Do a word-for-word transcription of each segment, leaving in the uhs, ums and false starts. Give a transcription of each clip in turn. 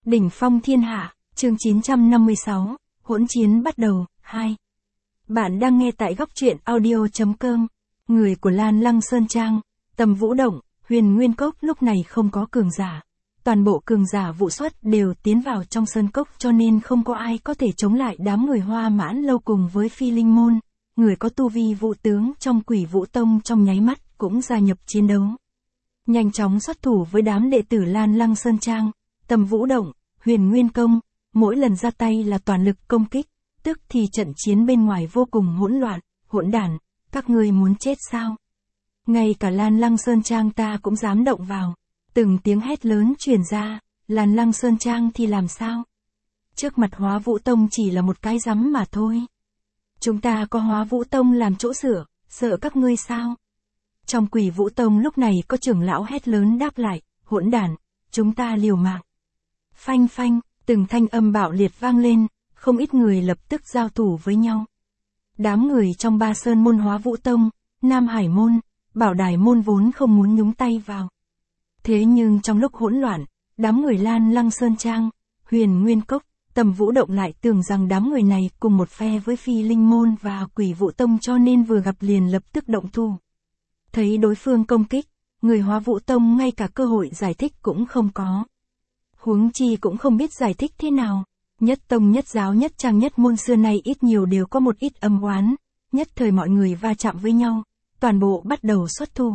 Đỉnh phong thiên hạ, chương chín trăm năm mươi sáu, hỗn chiến bắt đầu, hai. Bạn đang nghe tại góc truyện audio.com, người của Lan Lăng Sơn Trang, Tầm Vũ Động, Huyền Nguyên Cốc lúc này không có cường giả. Toàn bộ cường giả vụ xuất đều tiến vào trong sơn cốc cho nên không có ai có thể chống lại đám người Hoa Mãn Lâu cùng với Phi Linh Môn, người có tu vi vũ tướng trong Quỷ Vũ Tông trong nháy mắt cũng gia nhập chiến đấu. Nhanh chóng xuất thủ với đám đệ tử Lan Lăng Sơn Trang, Tầm Vũ Động, Huyền Nguyên Công, mỗi lần ra tay là toàn lực công kích, tức thì trận chiến bên ngoài vô cùng hỗn loạn, hỗn đản, các ngươi muốn chết sao? Ngay cả Lan Lăng Sơn Trang ta cũng dám động vào. Từng tiếng hét lớn truyền ra, Lan Lăng Sơn Trang thì làm sao? Trước mặt Hóa Vũ Tông chỉ là một cái rắm mà thôi. Chúng ta có Hóa Vũ Tông làm chỗ dựa, sợ các ngươi sao? Trong Quỷ Vũ Tông lúc này có trưởng lão hét lớn đáp lại, hỗn đản, chúng ta liều mạng. Phanh phanh, từng thanh âm bạo liệt vang lên, không ít người lập tức giao thủ với nhau. Đám người trong Ba Sơn môn Hóa Vũ Tông, Nam Hải môn, Bảo Đài môn vốn không muốn nhúng tay vào. Thế nhưng trong lúc hỗn loạn, đám người Lan Lăng Sơn Trang, Huyền Nguyên Cốc, Tầm Vũ Động lại tưởng rằng đám người này cùng một phe với Phi Linh Môn và Quỷ Vũ Tông cho nên vừa gặp liền lập tức động thủ. Thấy đối phương công kích, người Hóa Vũ Tông ngay cả cơ hội giải thích cũng không có. Huống chi cũng không biết giải thích thế nào. Nhất tông nhất giáo nhất trang nhất môn xưa nay ít nhiều đều có một ít âm oán, nhất thời mọi người va chạm với nhau, toàn bộ bắt đầu xuất thủ.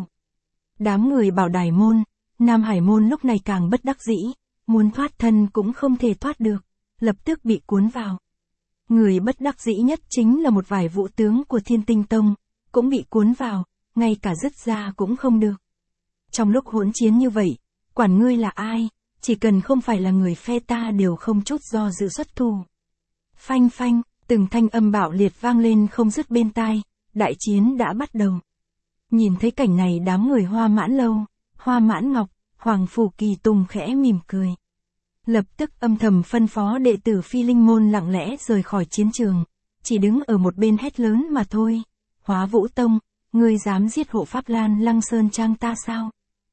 Đám người Bảo Đài môn, Nam Hải môn lúc này càng bất đắc dĩ, muốn thoát thân cũng không thể thoát được, lập tức bị cuốn vào. Người bất đắc dĩ nhất chính là một vài vũ tướng của Thiên Tinh Tông, cũng bị cuốn vào, ngay cả dứt ra cũng không được. Trong lúc hỗn chiến như vậy, quản ngươi là ai, chỉ cần không phải là người phe ta đều không chút do dự xuất thủ. Phanh phanh, từng thanh âm bạo liệt vang lên không dứt bên tai, đại chiến đã bắt đầu. Nhìn thấy cảnh này đám người Hoa Mãn Lâu, Hoa Mãn Ngọc, Hoàng Phủ Kỳ Tùng khẽ mỉm cười. Lập tức âm thầm phân phó đệ tử Phi Linh Môn lặng lẽ rời khỏi chiến trường, chỉ đứng ở một bên hét lớn mà thôi. Hóa Vũ Tông, ngươi dám giết hộ pháp Lan Lăng Sơn Trang ta sao?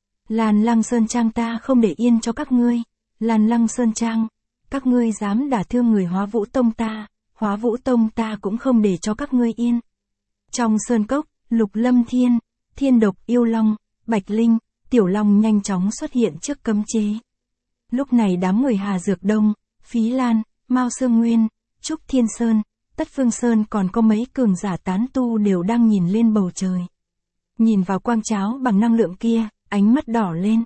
Lan Lăng Sơn Trang ta không để yên cho các ngươi. Lan Lăng Sơn Trang, các ngươi dám đả thương người Hóa Vũ Tông ta, Hóa Vũ Tông ta cũng không để cho các ngươi yên. Trong sơn cốc, Lục Lâm Thiên, Thiên Độc Yêu Long, Bạch Linh, Tiểu Long nhanh chóng xuất hiện trước cấm chế. Lúc này đám người Hà Dược Đông, Phí Lan, Mao Sương Nguyên, Trúc Thiên Sơn, Tất Phương Sơn còn có mấy cường giả tán tu đều đang nhìn lên bầu trời. Nhìn vào quang cháo bằng năng lượng kia, ánh mắt đỏ lên.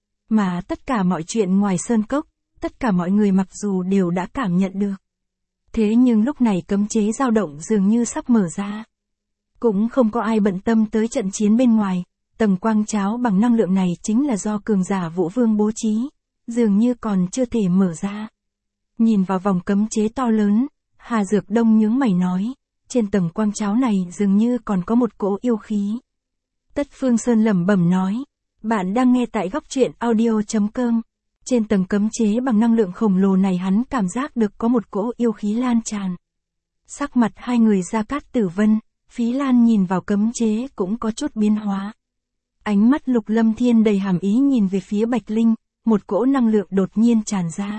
Mà tất cả mọi chuyện ngoài sơn cốc, tất cả mọi người mặc dù đều đã cảm nhận được. Thế nhưng lúc này cấm chế dao động dường như sắp mở ra. Cũng không có ai bận tâm tới trận chiến bên ngoài, tầng quang cháo bằng năng lượng này chính là do cường giả Vũ Vương bố trí, dường như còn chưa thể mở ra. Nhìn vào vòng cấm chế to lớn, Hà Dược Đông nhướng mày nói, trên tầng quang cháo này dường như còn có một cỗ yêu khí. Tất Phương Sơn lẩm bẩm nói, bạn đang nghe tại góc truyện audio.com, trên tầng cấm chế bằng năng lượng khổng lồ này hắn cảm giác được có một cỗ yêu khí lan tràn. Sắc mặt hai người Gia Cát Tử Vân, Phí Lan nhìn vào cấm chế cũng có chút biến hóa. Ánh mắt Lục Lâm Thiên đầy hàm ý nhìn về phía Bạch Linh, một cỗ năng lượng đột nhiên tràn ra.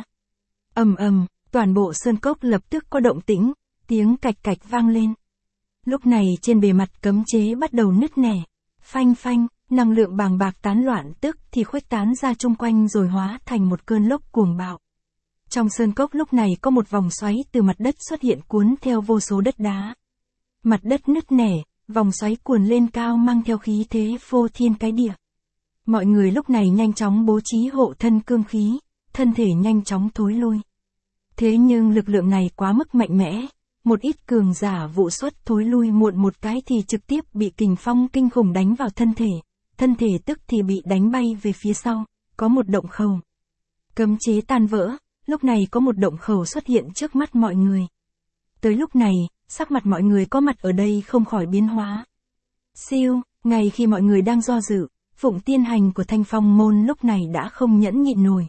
Ầm ầm, toàn bộ sơn cốc lập tức có động tĩnh, tiếng cạch cạch vang lên. Lúc này trên bề mặt cấm chế bắt đầu nứt nẻ. Phanh phanh, năng lượng bàng bạc tán loạn tức thì khuếch tán ra chung quanh rồi hóa thành một cơn lốc cuồng bạo. Trong sơn cốc lúc này có một vòng xoáy từ mặt đất xuất hiện cuốn theo vô số đất đá. Mặt đất nứt nẻ, vòng xoáy cuồn lên cao mang theo khí thế phô thiên cái địa. Mọi người lúc này nhanh chóng bố trí hộ thân cương khí, thân thể nhanh chóng thối lui. Thế nhưng lực lượng này quá mức mạnh mẽ, một ít cường giả vụ xuất thối lui muộn một cái thì trực tiếp bị kình phong kinh khủng đánh vào thân thể, thân thể tức thì bị đánh bay về phía sau, có một động khẩu. Cấm chế tan vỡ, lúc này có một động khẩu xuất hiện trước mắt mọi người. Tới lúc này, sắc mặt mọi người có mặt ở đây không khỏi biến hóa. Siêu, ngay khi mọi người đang do dự, Phụng Tiên Hành của Thanh Phong môn lúc này đã không nhẫn nhịn nổi.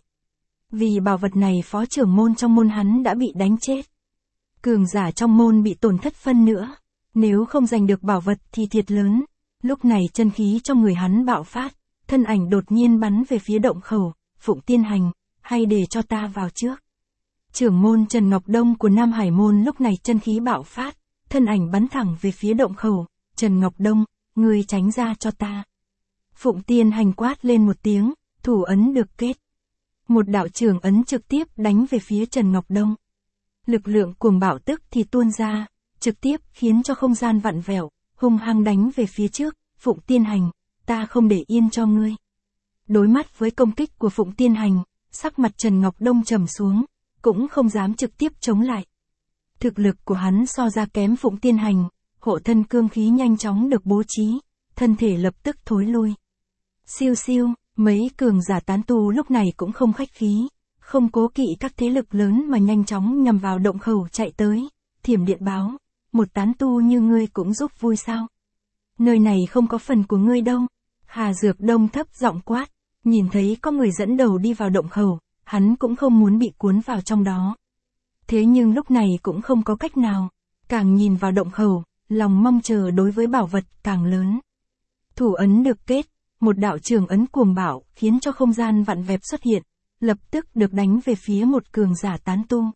Vì bảo vật này phó trưởng môn trong môn hắn đã bị đánh chết. Cường giả trong môn bị tổn thất phân nữa, nếu không giành được bảo vật thì thiệt lớn. Lúc này chân khí trong người hắn bạo phát, thân ảnh đột nhiên bắn về phía động khẩu, Phụng Tiên Hành, hay để cho ta vào trước. Trưởng môn Trần Ngọc Đông của Nam Hải Môn lúc này chân khí bạo phát, thân ảnh bắn thẳng về phía động khẩu. Trần Ngọc Đông, ngươi tránh ra cho ta. Phụng Tiên Hành quát lên một tiếng, thủ ấn được kết. Một đạo trường ấn trực tiếp đánh về phía Trần Ngọc Đông. Lực lượng cuồng bạo tức thì tuôn ra, trực tiếp khiến cho không gian vặn vẹo, hung hăng đánh về phía trước. Phụng Tiên Hành, ta không để yên cho ngươi. Đối mắt với công kích của Phụng Tiên Hành, sắc mặt Trần Ngọc Đông trầm xuống, cũng không dám trực tiếp chống lại. Thực lực của hắn so ra kém Phụng Tiên Hành, hộ thân cương khí nhanh chóng được bố trí, thân thể lập tức thối lui. Siêu siêu, mấy cường giả tán tu lúc này cũng không khách khí, không cố kỵ các thế lực lớn mà nhanh chóng nhằm vào động khẩu chạy tới. Thiểm điện báo, một tán tu như ngươi cũng giúp vui sao? Nơi này không có phần của ngươi đâu. Hà Dược Đông thấp giọng quát, nhìn thấy có người dẫn đầu đi vào động khẩu, hắn cũng không muốn bị cuốn vào trong đó. Thế nhưng lúc này cũng không có cách nào, càng nhìn vào động khẩu, lòng mong chờ đối với bảo vật càng lớn. Thủ ấn được kết, một đạo trường ấn cuồng bạo khiến cho không gian vặn vẹo xuất hiện, lập tức được đánh về phía một cường giả tán tu.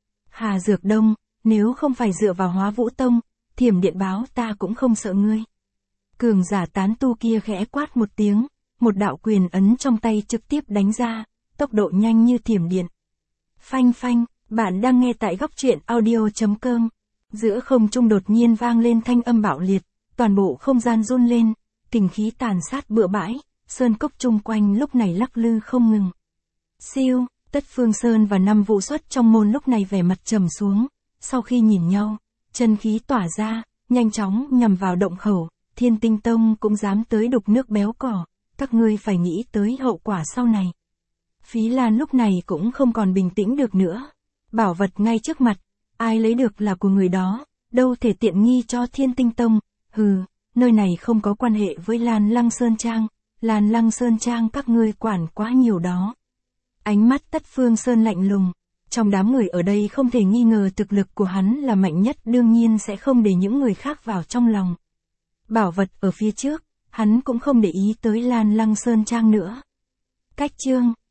Hà Dược Đông, nếu không phải dựa vào Hóa Vũ Tông, Thiểm điện báo ta cũng không sợ ngươi. Cường giả tán tu kia khẽ quát một tiếng, một đạo quyền ấn trong tay trực tiếp đánh ra, tốc độ nhanh như thiểm điện. Phanh phanh, bạn đang nghe tại góc truyện audio chấm com. Giữa không trung đột nhiên vang lên thanh âm bạo liệt, toàn bộ không gian run lên, kình khí tàn sát bừa bãi, sơn cốc chung quanh lúc này lắc lư không ngừng. Siêu, Tất Phương Sơn và năm Vũ Xuất trong môn lúc này vẻ mặt trầm xuống, sau khi nhìn nhau, chân khí tỏa ra, nhanh chóng nhằm vào động khẩu. Thiên Tinh Tông cũng dám tới đục nước béo cỏ, các ngươi phải nghĩ tới hậu quả sau này. Phí Lan lúc này cũng không còn bình tĩnh được nữa. Bảo vật ngay trước mặt, ai lấy được là của người đó, đâu thể tiện nghi cho Thiên Tinh Tông. Hừ, nơi này không có quan hệ với Lan Lăng Sơn Trang, Lan Lăng Sơn Trang các ngươi quản quá nhiều đó. Ánh mắt Tất Phương Sơn lạnh lùng, trong đám người ở đây không thể nghi ngờ thực lực của hắn là mạnh nhất, đương nhiên sẽ không để những người khác vào trong lòng. Bảo vật ở phía trước, hắn cũng không để ý tới Lan Lăng Sơn Trang nữa. Cách chương